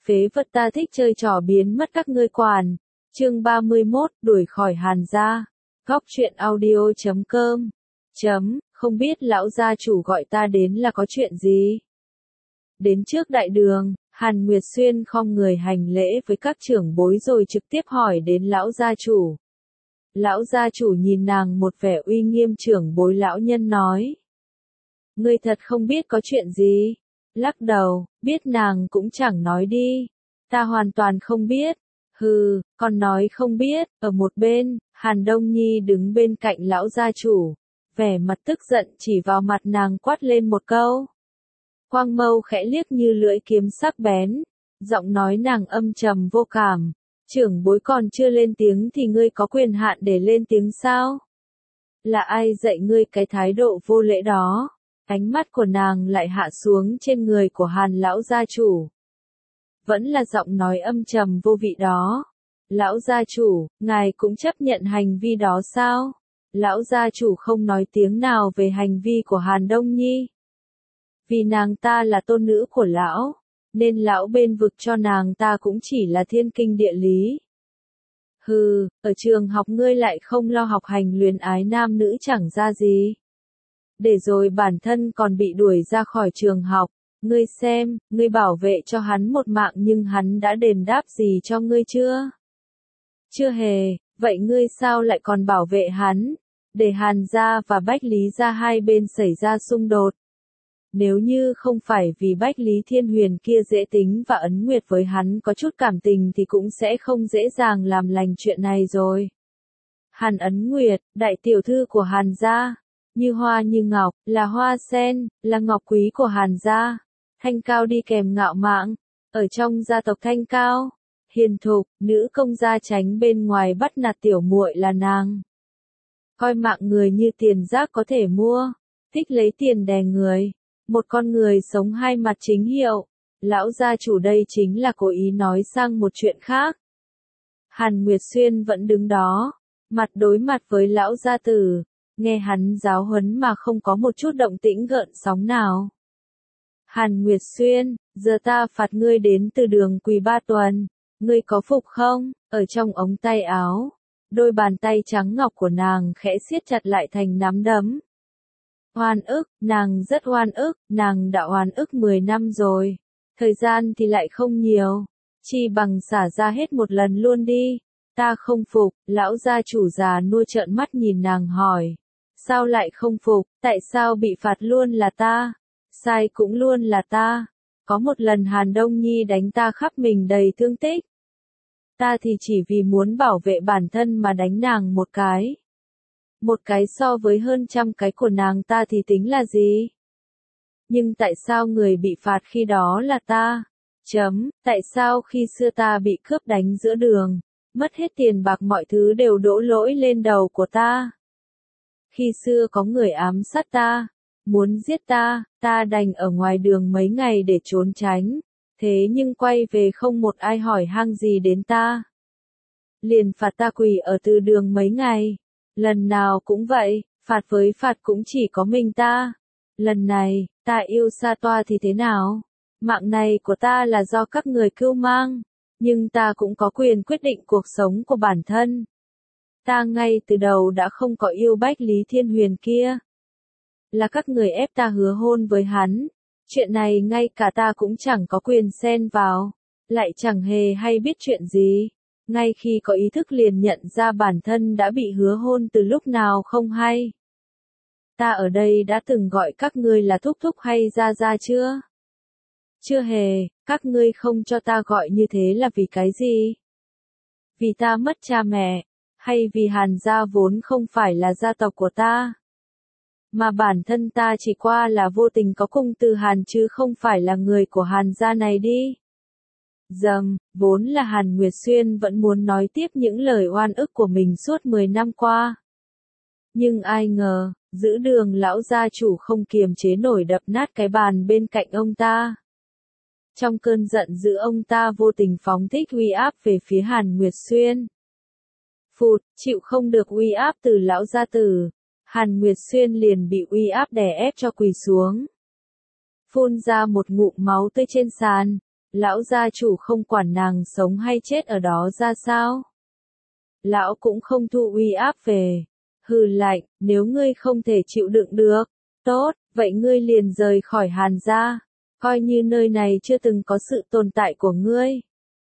phế vật ta thích chơi trò biến mất các ngươi quản. Chương 31, đuổi khỏi Hàn gia. Góc truyện audio.com. Không biết lão gia chủ gọi ta đến là có chuyện gì? Đến trước đại đường, Hàn Nguyệt Xuyên khom người hành lễ với các trưởng bối rồi trực tiếp hỏi đến lão gia chủ. Lão gia chủ nhìn nàng một vẻ uy nghiêm, trưởng bối lão nhân nói. Ngươi thật không biết có chuyện gì? Lắc đầu, biết nàng cũng chẳng nói đi. Ta hoàn toàn không biết. Hừ, còn nói không biết. Ở một bên, Hàn Đông Nhi đứng bên cạnh lão gia chủ, vẻ mặt tức giận chỉ vào mặt nàng quát lên một câu. Quang mâu khẽ liếc như lưỡi kiếm sắc bén, giọng nói nàng âm trầm vô cảm. Trưởng bối còn chưa lên tiếng thì ngươi có quyền hạn để lên tiếng sao? Là ai dạy ngươi cái thái độ vô lễ đó? Ánh mắt của nàng lại hạ xuống trên người của Hàn lão gia chủ. Vẫn là giọng nói âm trầm vô vị đó. Lão gia chủ, ngài cũng chấp nhận hành vi đó sao? Lão gia chủ không nói tiếng nào về hành vi của Hàn Đông Nhi. Vì nàng ta là tôn nữ của lão, nên lão bên vực cho nàng ta cũng chỉ là thiên kinh địa lý. Hừ, ở trường học ngươi lại không lo học hành luyến ái nam nữ chẳng ra gì. Để rồi bản thân còn bị đuổi ra khỏi trường học. Ngươi xem, ngươi bảo vệ cho hắn một mạng nhưng hắn đã đền đáp gì cho ngươi chưa? Chưa hề, vậy ngươi sao lại còn bảo vệ hắn? Để Hàn gia và Bách Lý gia hai bên xảy ra xung đột. Nếu như không phải vì Bách Lý Thiên Huyền kia dễ tính và Ấn Nguyệt với hắn có chút cảm tình thì cũng sẽ không dễ dàng làm lành chuyện này rồi. Hàn Ấn Nguyệt, đại tiểu thư của Hàn gia, như hoa như ngọc, là hoa sen, là ngọc quý của Hàn gia. Thanh cao đi kèm ngạo mạn, ở trong gia tộc Thanh cao, hiền thục, nữ công gia tránh bên ngoài bắt nạt tiểu muội là nàng. Coi mạng người như tiền rác có thể mua, thích lấy tiền đè người. Một con người sống hai mặt chính hiệu. Lão gia chủ đây chính là cố ý nói sang một chuyện khác. Hàn Nguyệt Xuyên vẫn đứng đó, mặt đối mặt với lão gia tử, nghe hắn giáo huấn mà không có một chút động tĩnh gợn sóng nào. Hàn Nguyệt Xuyên, giờ ta phạt ngươi đến từ đường quỳ 3 tuần, ngươi có phục không? Ở trong ống tay áo, đôi bàn tay trắng ngọc của nàng khẽ siết chặt lại thành nắm đấm. Oan ức, nàng rất oan ức, nàng đã oan ức 10 năm rồi. Thời gian thì lại không nhiều, chi bằng xả ra hết một lần luôn đi. Ta không phục, lão gia chủ già nua trợn mắt nhìn nàng hỏi. Sao lại không phục, tại sao bị phạt luôn là ta? Sai cũng luôn là ta. Có một lần Hàn Đông Nhi đánh ta khắp mình đầy thương tích. Ta thì chỉ vì muốn bảo vệ bản thân mà đánh nàng một cái. Một cái so với hơn trăm cái của nàng ta thì tính là gì? Nhưng tại sao người bị phạt khi đó là ta? Tại sao khi xưa ta bị cướp đánh giữa đường, mất hết tiền bạc mọi thứ đều đổ lỗi lên đầu của ta? Khi xưa có người ám sát ta, muốn giết ta, ta đành ở ngoài đường mấy ngày để trốn tránh. Thế nhưng quay về không một ai hỏi han gì đến ta. Liền phạt ta quỳ ở từ đường mấy ngày. Lần nào cũng vậy, phạt với phạt cũng chỉ có mình ta. Lần này, ta yêu Sa Toa thì thế nào? Mạng này của ta là do các người cưu mang, nhưng ta cũng có quyền quyết định cuộc sống của bản thân. Ta ngay từ đầu đã không có yêu Bách Lý Thiên Huyền kia. Là các người ép ta hứa hôn với hắn. Chuyện này ngay cả ta cũng chẳng có quyền xen vào, lại chẳng hề hay biết chuyện gì. Ngay khi có ý thức liền nhận ra bản thân đã bị hứa hôn từ lúc nào không hay. Ta ở đây đã từng gọi các ngươi là thúc thúc hay gia gia chưa? Chưa hề, các ngươi không cho ta gọi như thế là vì cái gì? Vì ta mất cha mẹ, hay vì Hàn gia vốn không phải là gia tộc của ta? Mà bản thân ta chỉ qua là vô tình có cung từ Hàn chứ không phải là người của Hàn gia này đi. Vốn là Hàn Nguyệt Xuyên vẫn muốn nói tiếp những lời oan ức của mình suốt 10 năm qua. Nhưng ai ngờ, giữa đường lão gia chủ không kiềm chế nổi đập nát cái bàn bên cạnh ông ta. Trong cơn giận dữ ông ta vô tình phóng thích uy áp về phía Hàn Nguyệt Xuyên. Phụt, chịu không được uy áp từ lão gia tử, Hàn Nguyệt Xuyên liền bị uy áp đè ép cho quỳ xuống. Phun ra một ngụm máu tươi trên sàn, Lão gia chủ không quản nàng sống hay chết ở đó ra sao? Lão cũng không thu uy áp về. Hừ lạnh, nếu ngươi không thể chịu đựng được, tốt, vậy ngươi liền rời khỏi Hàn gia, coi như nơi này chưa từng có sự tồn tại của ngươi.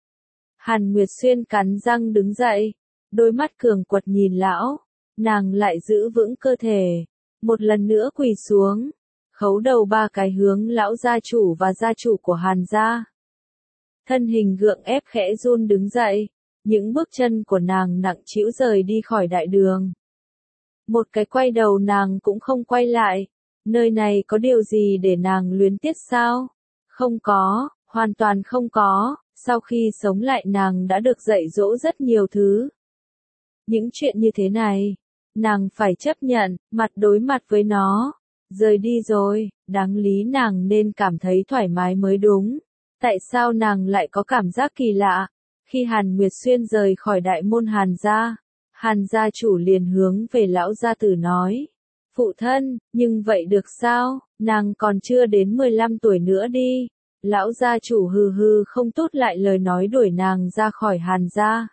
Hàn Nguyệt Xuyên cắn răng đứng dậy, đôi mắt cường quật nhìn lão, nàng lại giữ vững cơ thể, một lần nữa quỳ xuống, khấu đầu 3 cái hướng lão gia chủ và gia chủ của Hàn gia. Thân hình gượng ép khẽ run đứng dậy, những bước chân của nàng nặng trĩu rời đi khỏi đại đường. Một cái quay đầu nàng cũng không quay lại, nơi này có điều gì để nàng luyến tiếc sao? Không có, hoàn toàn không có, sau khi sống lại nàng đã được dạy dỗ rất nhiều thứ. Những chuyện như thế này, nàng phải chấp nhận, mặt đối mặt với nó. Rời đi rồi, đáng lý nàng nên cảm thấy thoải mái mới đúng. Tại sao nàng lại có cảm giác kỳ lạ? Khi Hàn Nguyệt Xuyên rời khỏi đại môn Hàn gia, Hàn gia chủ liền hướng về lão gia tử nói. Phụ thân, nhưng vậy được sao, nàng còn chưa đến 15 tuổi nữa đi. Lão gia chủ hừ hừ không tốt lại lời nói đuổi nàng ra khỏi Hàn gia.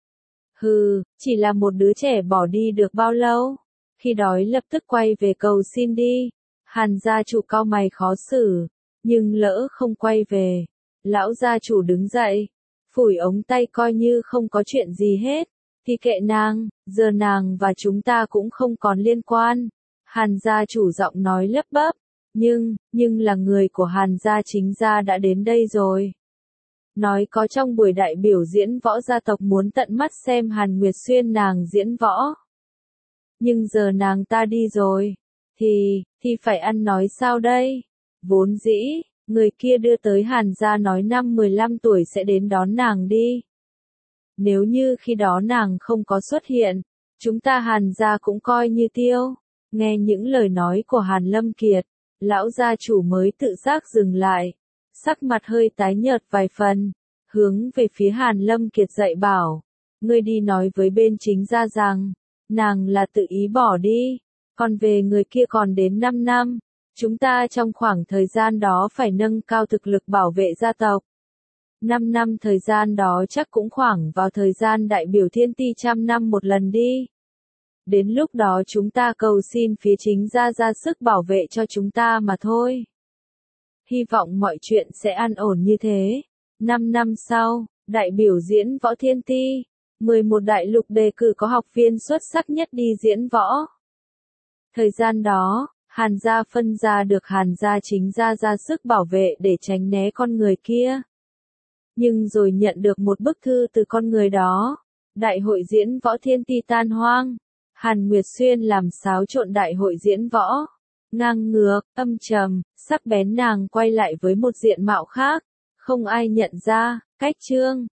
Hừ, chỉ là một đứa trẻ bỏ đi được bao lâu? Khi đói lập tức quay về cầu xin đi. Hàn gia chủ cau mày khó xử, nhưng lỡ không quay về. Lão gia chủ đứng dậy, phủi ống tay coi như không có chuyện gì hết. Thì kệ nàng, giờ nàng và chúng ta cũng không còn liên quan. Hàn gia chủ giọng nói lấp bấp, nhưng là người của Hàn gia chính gia đã đến đây rồi. Nói có trong buổi đại biểu diễn võ gia tộc muốn tận mắt xem Hàn Nguyệt Xuyên nàng diễn võ. Nhưng giờ nàng ta đi rồi, thì phải ăn nói sao đây? Vốn dĩ, người kia đưa tới Hàn gia nói năm 15 tuổi sẽ đến đón nàng đi. Nếu như khi đó nàng không có xuất hiện, chúng ta Hàn gia cũng coi như tiêu. Nghe những lời nói của Hàn Lâm Kiệt, lão gia chủ mới tự giác dừng lại, sắc mặt hơi tái nhợt vài phần, hướng về phía Hàn Lâm Kiệt dạy bảo, ngươi đi nói với bên chính gia rằng, nàng là tự ý bỏ đi, còn về người kia còn đến 5 năm, chúng ta trong khoảng thời gian đó phải nâng cao thực lực bảo vệ gia tộc. 5 năm thời gian đó chắc cũng khoảng vào thời gian đại biểu thiên ti 100 năm một lần đi. Đến lúc đó chúng ta cầu xin phía chính gia ra sức bảo vệ cho chúng ta mà thôi. Hy vọng mọi chuyện sẽ an ổn như thế. 5 năm sau, đại biểu diễn võ thiên ti, 11 đại lục đề cử có học viên xuất sắc nhất đi diễn võ. Thời gian đó, Hàn gia phân ra được Hàn gia chính gia ra sức bảo vệ để tránh né con người kia. Nhưng rồi nhận được một bức thư từ con người đó. Đại hội diễn võ thiên ti tan hoang. Hàn Nguyệt Xuyên làm xáo trộn đại hội diễn võ. Ngang ngược, âm trầm, sắc bén nàng quay lại với một diện mạo khác. Không ai nhận ra, cách chương.